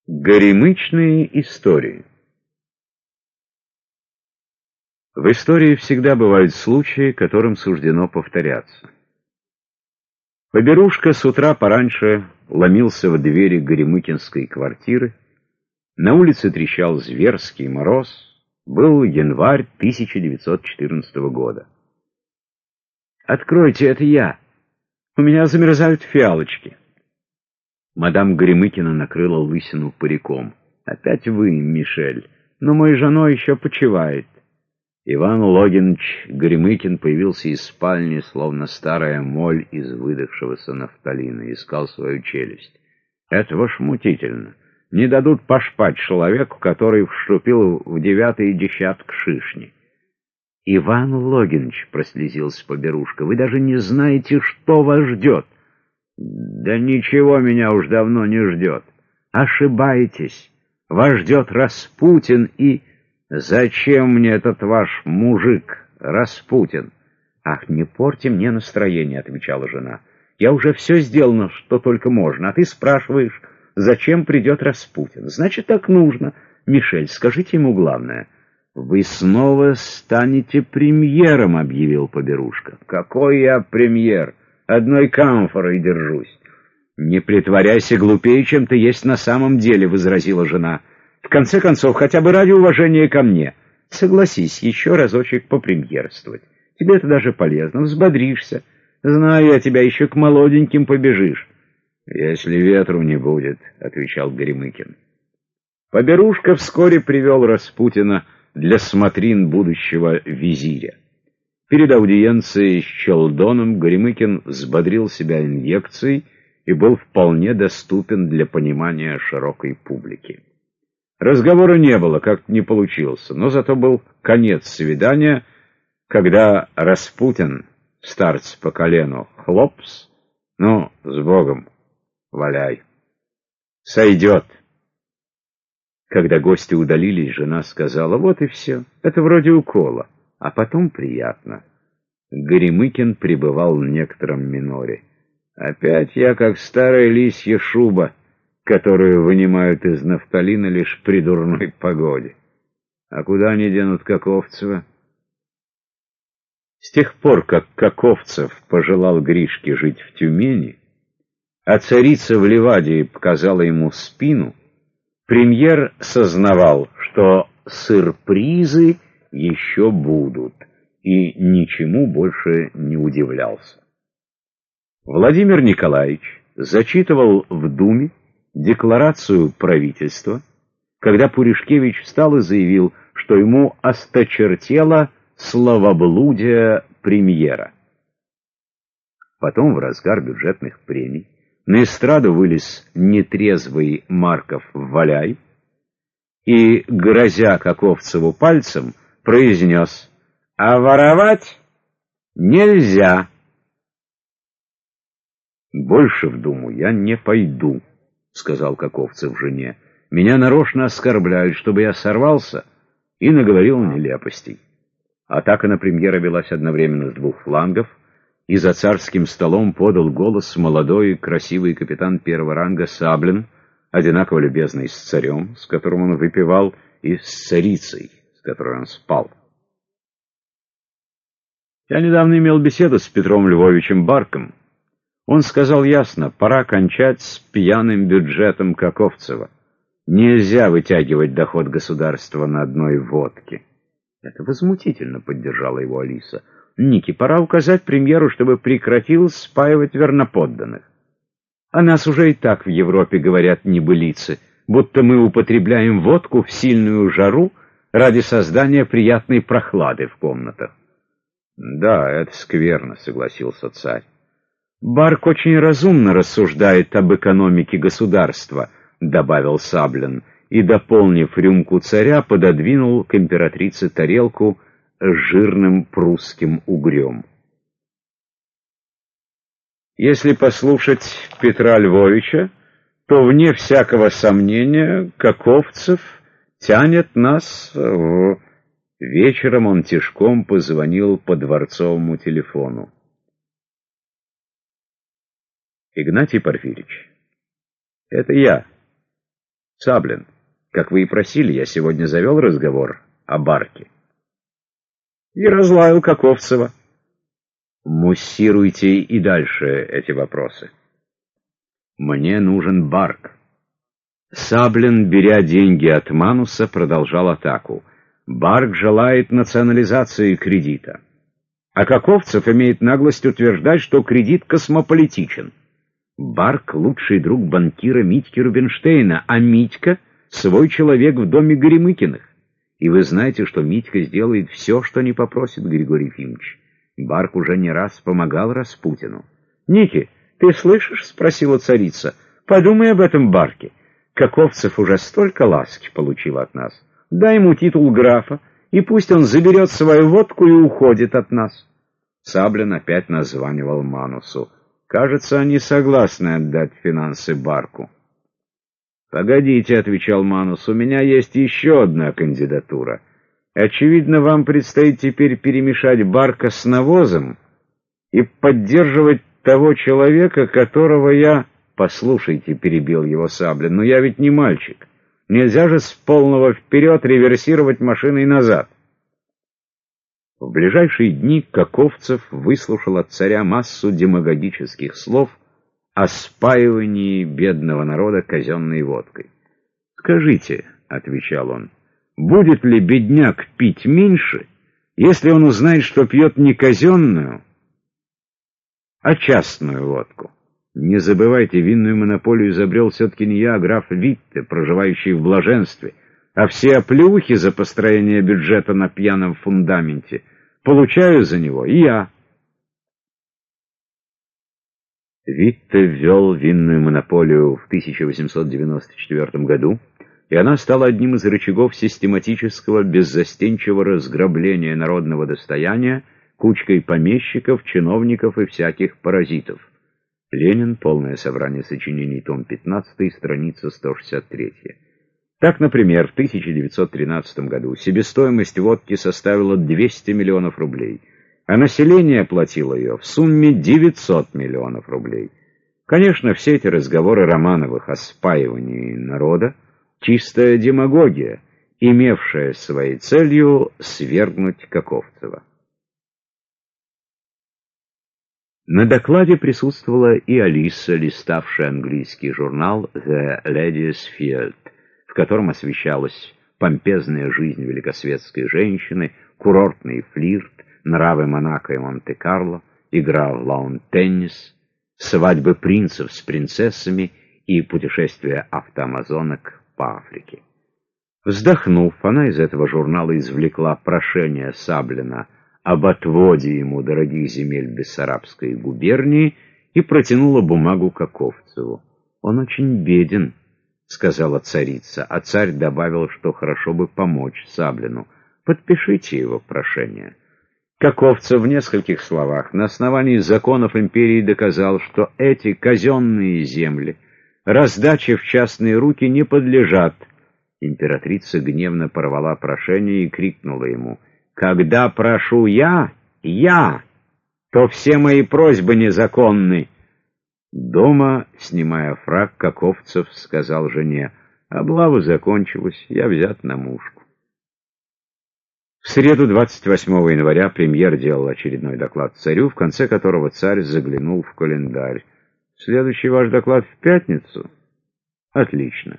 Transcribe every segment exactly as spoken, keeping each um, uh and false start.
Горемычные истории. В истории всегда бывают случаи, которым суждено повторяться. Поберушка с утра пораньше ломился в двери горемыкинской квартиры. На улице трещал зверский мороз. Был январь тысяча девятьсот четырнадцатого года. «Откройте, это я! У меня замерзают фиалочки!» Мадам Горемыкина накрыла лысину париком. «Опять вы, Мишель, но мой жена еще почивает». Иван Логинович Горемыкин появился из спальни, словно старая моль из выдохшегося нафталина, искал свою челюсть. «Это возмутительно. Не дадут пошпать человеку, который вступил в девятый десяток шишни». «Иван Логинович», — прослезился Поберушка, — «вы даже не знаете, что вас ждет». «Да ничего меня уж давно не ждет». «Ошибаетесь. Вас ждет Распутин и...» «Зачем мне этот ваш мужик, Распутин?» «Ах, не порти мне настроение», — отвечала жена. «Я уже все сделала, что только можно, а ты спрашиваешь, зачем придет Распутин? Значит, так нужно. Мишель, скажите ему главное». «Вы снова станете премьером», — объявил Поберушка. «Какой я премьер? Одной камфорой держусь». «Не притворяйся глупее, чем ты есть на самом деле», — возразила жена. «В конце концов, хотя бы ради уважения ко мне, согласись еще разочек попремьерствовать. Тебе это даже полезно, взбодришься. Знаю я тебя, еще к молоденьким побежишь». «Если ветру не будет», — отвечал Горемыкин. Поберушка вскоре привел Распутина для смотрин будущего визиря. Перед аудиенцией с Челдоном Горемыкин взбодрил себя инъекцией и был вполне доступен для понимания широкой публики. Разговора не было, как-то не получился, но зато был конец свидания, когда Распутин, старц по колену, хлопс, ну, с Богом, валяй, сойдет. Когда гости удалились, жена сказала: «Вот и все, это вроде укола, а потом приятно». Горемыкин пребывал в некотором миноре. «Опять я как старая лисья шуба, которую вынимают из нафталина лишь при дурной погоде. А куда они денут Каковцева?» С тех пор, как Каковцев пожелал Гришке жить в Тюмени, а царица в Ливадии показала ему спину, премьер сознавал, что сюрпризы еще будут, и ничему больше не удивлялся. Владимир Николаевич зачитывал в Думе декларацию правительства, когда Пуришкевич встал и заявил, что ему осточертело словоблудие премьера. Потом, в разгар бюджетных прений, на эстраду вылез нетрезвый Марков Валяй и, грозя Каковцеву пальцем, произнес: «А воровать нельзя». «Больше в Думу я не пойду», — сказал Каковцев жене. «Меня нарочно оскорбляют, чтобы я сорвался и наговорил нелепостей». Атака на премьера велась одновременно с двух флангов, и за царским столом подал голос молодой красивый капитан первого ранга Саблин, одинаково любезный с царем, с которым он выпивал, и с царицей, с которой он спал. Я недавно имел беседу с Петром Львовичем Барком. Он сказал ясно: пора кончать с пьяным бюджетом Каковцева. Нельзя вытягивать доход государства на одной водке. Это возмутительно, поддержала его Алиса. Ники, пора указать премьеру, чтобы прекратил спаивать верноподданных. О нас уже и так в Европе говорят небылицы, будто мы употребляем водку в сильную жару ради создания приятной прохлады в комнатах. Да, это скверно, согласился царь. Барк очень разумно рассуждает об экономике государства, добавил Саблин, и, дополнив рюмку царя, пододвинул к императрице тарелку с жирным прусским угрем. Если послушать Петра Львовича, то, вне всякого сомнения, Каковцев тянет нас в... Вечером он тишком позвонил по дворцовому телефону. «Игнатий Порфирьевич, это я. Саблин, как вы и просили, я сегодня завел разговор о Барке. И разлаял Каковцева. Муссируйте и дальше эти вопросы. Мне нужен Барк. Саблин, беря деньги от Мануса, продолжал атаку. Барк желает национализации кредита. А Каковцев имеет наглость утверждать, что кредит космополитичен. Барк — лучший друг банкира Митьки Рубинштейна, а Митька — свой человек в доме Горемыкиных. И вы знаете, что Митька сделает все, что не попросит Григорий Ефимович. Барк уже не раз помогал Распутину. — Ники, ты слышишь? — спросила царица. — Подумай об этом Барке. Каковцев уже столько ласки получил от нас. Дай ему титул графа, и пусть он заберет свою водку и уходит от нас. Саблин опять названивал Манусу. Кажется, они согласны отдать финансы Барку. «Погодите», — отвечал Манус, — «у меня есть еще одна кандидатура. Очевидно, вам предстоит теперь перемешать Барка с навозом и поддерживать того человека, которого я...» «Послушайте», — перебил его Саблин, — «но я ведь не мальчик. Нельзя же с полного вперед реверсировать машиной назад». В ближайшие дни Каковцев выслушал от царя массу демагогических слов о спаивании бедного народа казенной водкой. «Скажите», — отвечал он, — «будет ли бедняк пить меньше, если он узнает, что пьет не казенную, а частную водку? Не забывайте, винную монополию изобрел все-таки не я, а граф Витте, проживающий в блаженстве, а все оплеухи за построение бюджета на пьяном фундаменте получаю за него и я». Витте ввел винную монополию в тысяча восемьсот девяносто четвёртом году, и она стала одним из рычагов систематического беззастенчивого разграбления народного достояния кучкой помещиков, чиновников и всяких паразитов. Ленин. Полное собрание сочинений, том пятнадцатый, страница сто шестьдесят три. Так, например, в тысяча девятьсот тринадцатом году себестоимость водки составила двести миллионов рублей, а население платило ее в сумме девятьсот миллионов рублей. Конечно, все эти разговоры Романовых о спаивании народа — чистая демагогия, имевшая своей целью свергнуть Каковцева. На докладе присутствовала и Алиса, листавшая английский журнал «The Ladies' Field», в котором освещалась помпезная жизнь великосветской женщины, курортный флирт, нравы Монако и Монте-Карло, игра в лаун-теннис, свадьбы принцев с принцессами и путешествия автоамазонок по Африке. Вздохнув, она из этого журнала извлекла прошение Саблина об отводе ему дорогих земель Бессарабской губернии и протянула бумагу Каковцеву. «Он очень беден», — сказала царица, а царь добавил, что хорошо бы помочь Саблину. «Подпишите его прошение». Каковцев в нескольких словах на основании законов империи доказал, что эти казенные земли раздаче в частные руки не подлежат. Императрица гневно порвала прошение и крикнула ему: «Когда прошу я, я, то все мои просьбы незаконны». Дома, снимая фрак, Каковцев сказал жене: «Облава закончилась, я взят на мушку». В среду, двадцать восьмого января, премьер делал очередной доклад царю, в конце которого царь заглянул в календарь. «Следующий ваш доклад в пятницу?» «Отлично».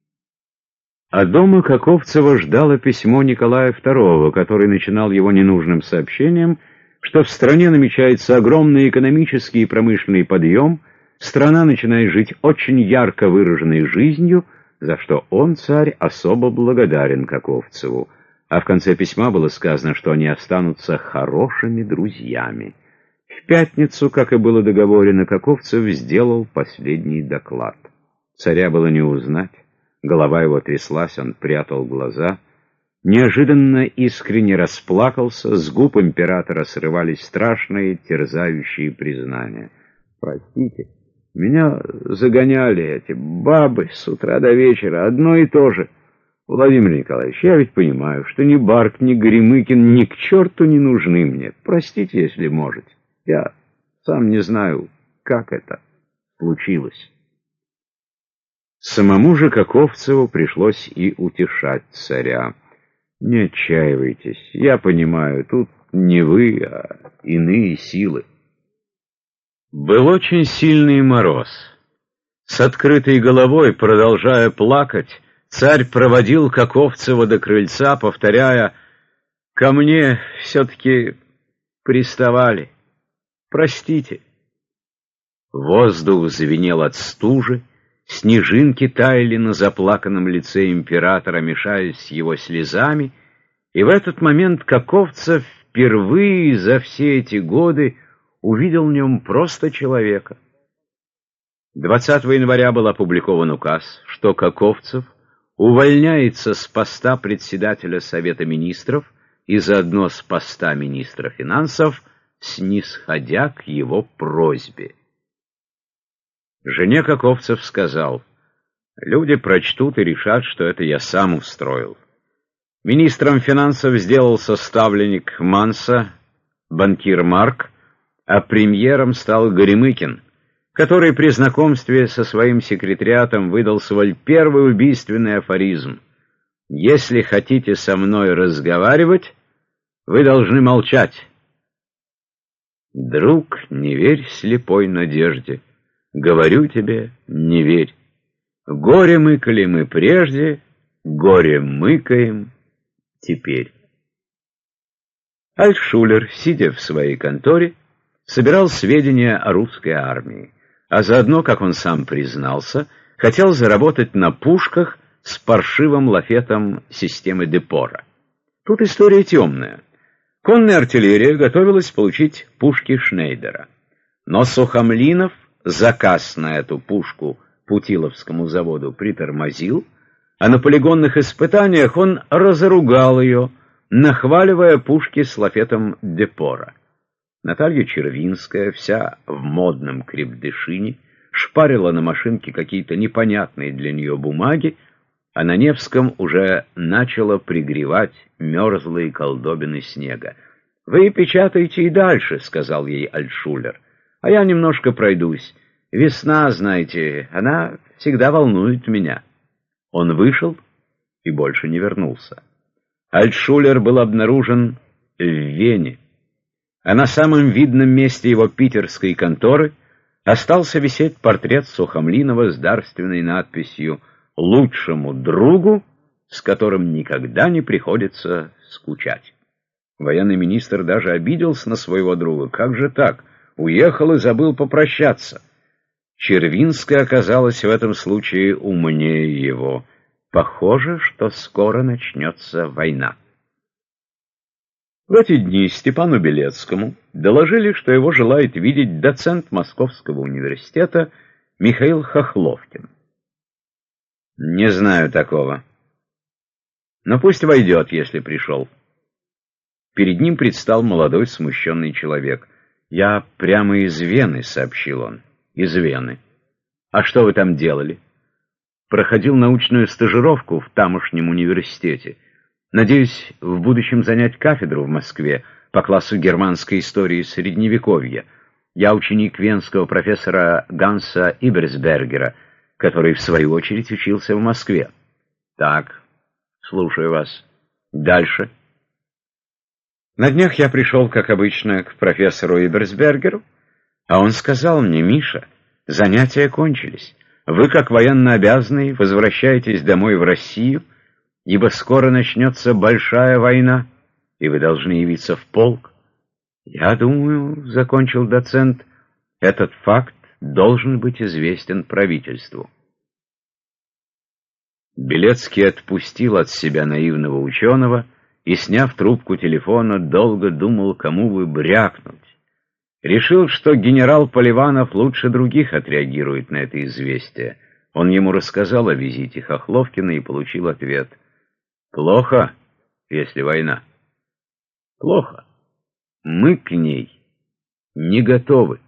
А дома Каковцева ждало письмо Николая второго, который начинал его ненужным сообщением, что в стране намечается огромный экономический и промышленный подъем, страна начинает жить очень ярко выраженной жизнью, за что он, царь, особо благодарен Каковцеву. А в конце письма было сказано, что они останутся хорошими друзьями. В пятницу, как и было договорено, Каковцев сделал последний доклад. Царя было не узнать. Голова его тряслась, он прятал глаза. Неожиданно искренне расплакался, с губ императора срывались страшные, терзающие признания. «Простите, меня загоняли эти бабы с утра до вечера, одно и то же. Владимир Николаевич, я ведь понимаю, что ни Барк, ни Горемыкин ни к черту не нужны мне. Простите, если можете. Я сам не знаю, как это случилось». Самому же Каковцеву пришлось и утешать царя. «Не отчаивайтесь, я понимаю, тут не вы, а иные силы». Был очень сильный мороз. С открытой головой, продолжая плакать, царь проводил Каковцева до крыльца, повторяя: «Ко мне все-таки приставали. Простите». Воздух звенел от стужи, снежинки таяли на заплаканном лице императора, мешаясь с его слезами, и в этот момент Каковцев впервые за все эти годы увидел в нем просто человека. двадцатого января был опубликован указ, что Каковцев увольняется с поста председателя Совета министров и заодно с поста министра финансов, снисходя к его просьбе. Жене Каковцев сказал: «Люди прочтут и решат, что это я сам устроил». Министром финансов сделался ставленник Манса, банкир Марк, а премьером стал Горемыкин, который при знакомстве со своим секретариатом выдал свой первый убийственный афоризм: «Если хотите со мной разговаривать, вы должны молчать». Друг, не верь слепой надежде. Говорю тебе, не верь. Горе мыкали мы прежде, горе мыкаем теперь. Альтшулер, сидя в своей конторе, собирал сведения о русской армии, а заодно, как он сам признался, хотел заработать на пушках с паршивым лафетом системы Депора. Тут история темная. Конная артиллерия готовилась получить пушки Шнейдера, но Сухомлинов заказ на эту пушку Путиловскому заводу притормозил, а на полигонных испытаниях он разоругал ее, нахваливая пушки с лафетом Депора. Наталья Червинская, вся в модном крепдышине, шпарила на машинке какие-то непонятные для нее бумаги, а на Невском уже начало пригревать мерзлые колдобины снега. «Вы печатайте и дальше», — сказал ей Альтшулер, — «а я немножко пройдусь. Весна, знаете, она всегда волнует меня». Он вышел и больше не вернулся. Альтшулер был обнаружен в Вене, а на самом видном месте его питерской конторы остался висеть портрет Сухомлинова с дарственной надписью «Лучшему другу, с которым никогда не приходится скучать». Военный министр даже обиделся на своего друга. Как же так? Уехал и забыл попрощаться. Червинская оказалась в этом случае умнее его. Похоже, что скоро начнется война. В эти дни Степану Белецкому доложили, что его желает видеть доцент Московского университета Михаил Хохловкин. «Не знаю такого. Но пусть войдет, если пришел». Перед ним предстал молодой смущенный человек. «Я прямо из Вены», — сообщил он. «Из Вены. А что вы там делали?» «Проходил научную стажировку в тамошнем университете. Надеюсь в будущем занять кафедру в Москве по классу германской истории Средневековья. Я ученик венского профессора Ганса Иберсбергера, который, в свою очередь, учился в Москве». «Так, слушаю вас. Дальше». «На днях я пришел, как обычно, к профессору Иберсбергеру, а он сказал мне: Миша, занятия кончились. Вы, как военнообязанный, возвращаетесь домой в Россию, ибо скоро начнется большая война, и вы должны явиться в полк. Я думаю, — закончил доцент, — этот факт должен быть известен правительству». Белецкий отпустил от себя наивного ученого и, сняв трубку телефона, долго думал, кому бы брякнуть. Решил, что генерал Поливанов лучше других отреагирует на это известие. Он ему рассказал о визите Хохловкина и получил ответ: «Плохо, если война. Плохо. Мы к ней не готовы».